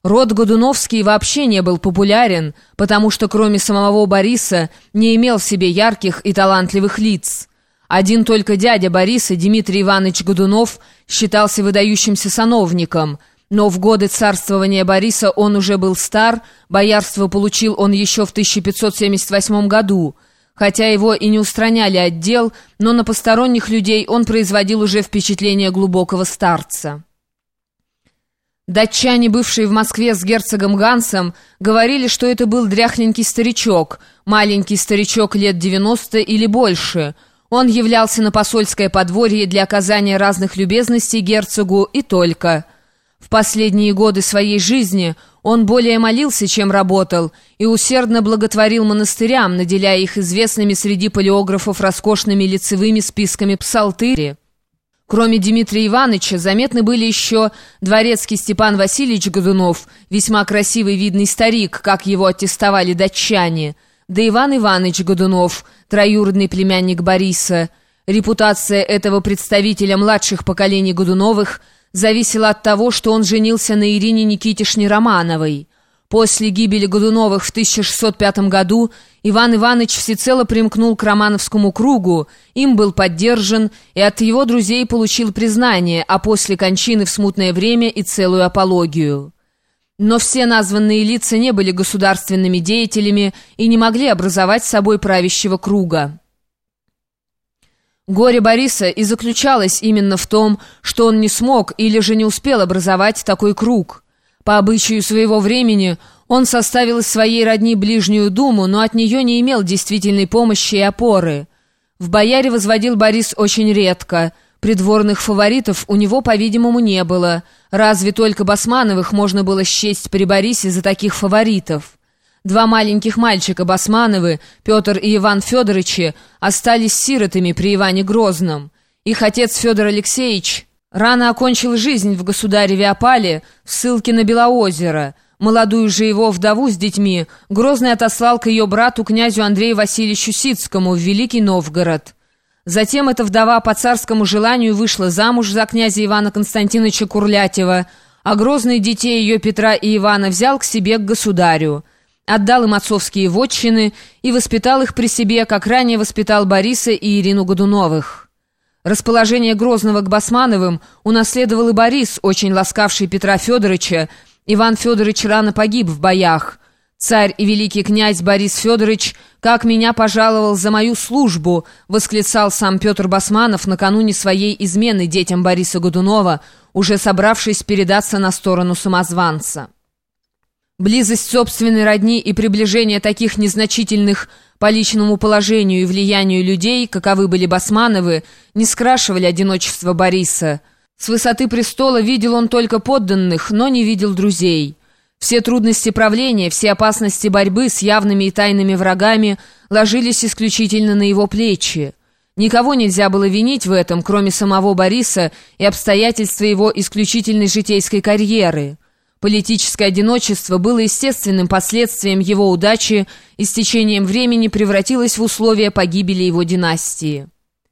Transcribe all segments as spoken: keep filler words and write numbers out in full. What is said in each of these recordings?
Род Годуновский вообще не был популярен, потому что кроме самого Бориса не имел в себе ярких и талантливых лиц. Один только дядя Бориса, Дмитрий Иванович Годунов, считался выдающимся сановником, но в годы царствования Бориса он уже был стар, боярство получил он еще в тысяча пятьсот семьдесят восьмом году. Хотя его и не устраняли от дел, но на посторонних людей он производил уже впечатление глубокого старца. Датчане, бывшие в Москве с герцогом Гансом, говорили, что это был дряхленький старичок, маленький старичок лет девяносто или больше. Он являлся на посольское подворье для оказания разных любезностей герцогу и только. В последние годы своей жизни он более молился, чем работал, и усердно благотворил монастырям, наделяя их известными среди палеографов роскошными лицевыми списками псалтыри. Кроме Дмитрия Ивановича, заметны были еще дворецкий Степан Васильевич Годунов, весьма красивый видный старик, как его аттестовали датчане, да Иван Иванович Годунов, троюродный племянник Бориса. Репутация этого представителя младших поколений Годуновых зависела от того, что он женился на Ирине Никитишне Романовой. После гибели Годуновых в тысяча шестьсот пятом году Иван Иванович всецело примкнул к романовскому кругу, им был поддержан и от его друзей получил признание, а после кончины в смутное время и целую апологию. Но все названные лица не были государственными деятелями и не могли образовать с собой правящего круга. Горе Бориса и заключалось именно в том, что он не смог или же не успел образовать такой круг. По обычаю своего времени он составил из своей родни ближнюю думу, но от нее не имел действительной помощи и опоры. В бояре возводил Борис очень редко. Придворных фаворитов у него, по-видимому, не было. Разве только Басмановых можно было счесть при Борисе за таких фаворитов. Два маленьких мальчика Басмановы, Петр и Иван Федоровичи, остались сиротами при Иване Грозном. Их отец Федор Алексеевич рано окончил жизнь в государеве опале в ссылке на Белоозеро. Молодую же его вдову с детьми Грозный отослал к ее брату князю Андрею Васильевичу Сицкому в Великий Новгород. Затем эта вдова по царскому желанию вышла замуж за князя Ивана Константиновича Курлятьева, а Грозный детей ее Петра и Ивана взял к себе к государю. Отдал им отцовские вотчины и воспитал их при себе, как ранее воспитал Бориса и Ирину Годуновых. Расположение Грозного к Басмановым унаследовал и Борис, очень ласкавший Петра Федоровича. Иван Федорович рано погиб в боях. «Царь и великий князь Борис Федорович, как меня пожаловал за мою службу!» — восклицал сам Петр Басманов накануне своей измены детям Бориса Годунова, уже собравшись передаться на сторону самозванца. Близость собственной родни и приближение таких незначительных по личному положению и влиянию людей, каковы были Басмановы, не скрашивали одиночество Бориса. С высоты престола видел он только подданных, но не видел друзей. Все трудности правления, все опасности борьбы с явными и тайными врагами ложились исключительно на его плечи. Никого нельзя было винить в этом, кроме самого Бориса и обстоятельства его исключительной житейской карьеры. Политическое одиночество было естественным последствием его удачи и с течением времени превратилось в условия погибели его династии.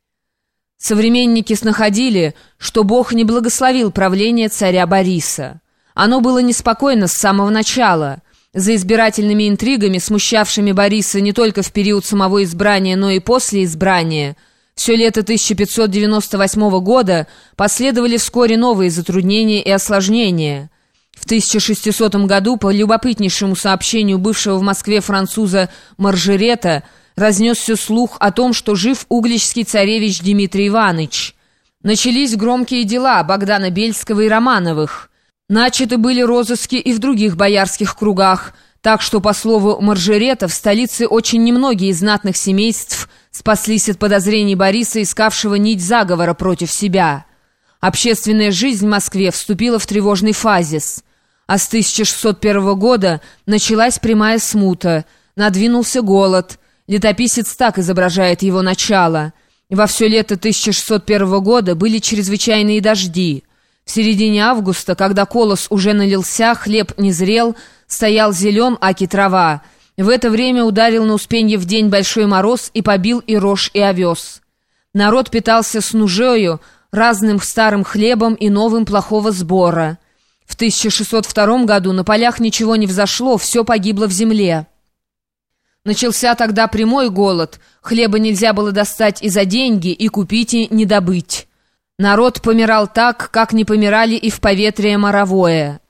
Современники снаходили, что Бог не благословил правление царя Бориса. Оно было неспокойно с самого начала. За избирательными интригами, смущавшими Бориса не только в период самого избрания, но и после избрания, все лето тысяча пятьсот девяносто восьмого года последовали вскоре новые затруднения и осложнения. В тысяча шестисотом году, по любопытнейшему сообщению бывшего в Москве француза Маржерета, разнесся слух о том, что жив угличский царевич Дмитрий Иванович. Начались громкие дела Богдана Бельского и Романовых. Начаты были розыски и в других боярских кругах, так что, по слову Маржерета, в столице очень немногие из знатных семейств спаслись от подозрений Бориса, искавшего нить заговора против себя. Общественная жизнь в Москве вступила в тревожный фазис. А с тысяча шестьсот первого года началась прямая смута, надвинулся голод. Летописец так изображает его начало. Во все лето тысяча шестьсот первого года были чрезвычайные дожди. В середине августа, когда колос уже налился, хлеб не зрел, стоял зелен, аки трава. В это время ударил на Успенье в день большой мороз и побил и рожь, и овес. Народ питался с нужею, разным старым хлебом и новым плохого сбора. В тысяча шестьсот втором году на полях ничего не взошло, все погибло в земле. Начался тогда прямой голод, хлеба нельзя было достать и за деньги, и купить, и не добыть. Народ помирал так, как не помирали и в поветрие моровое.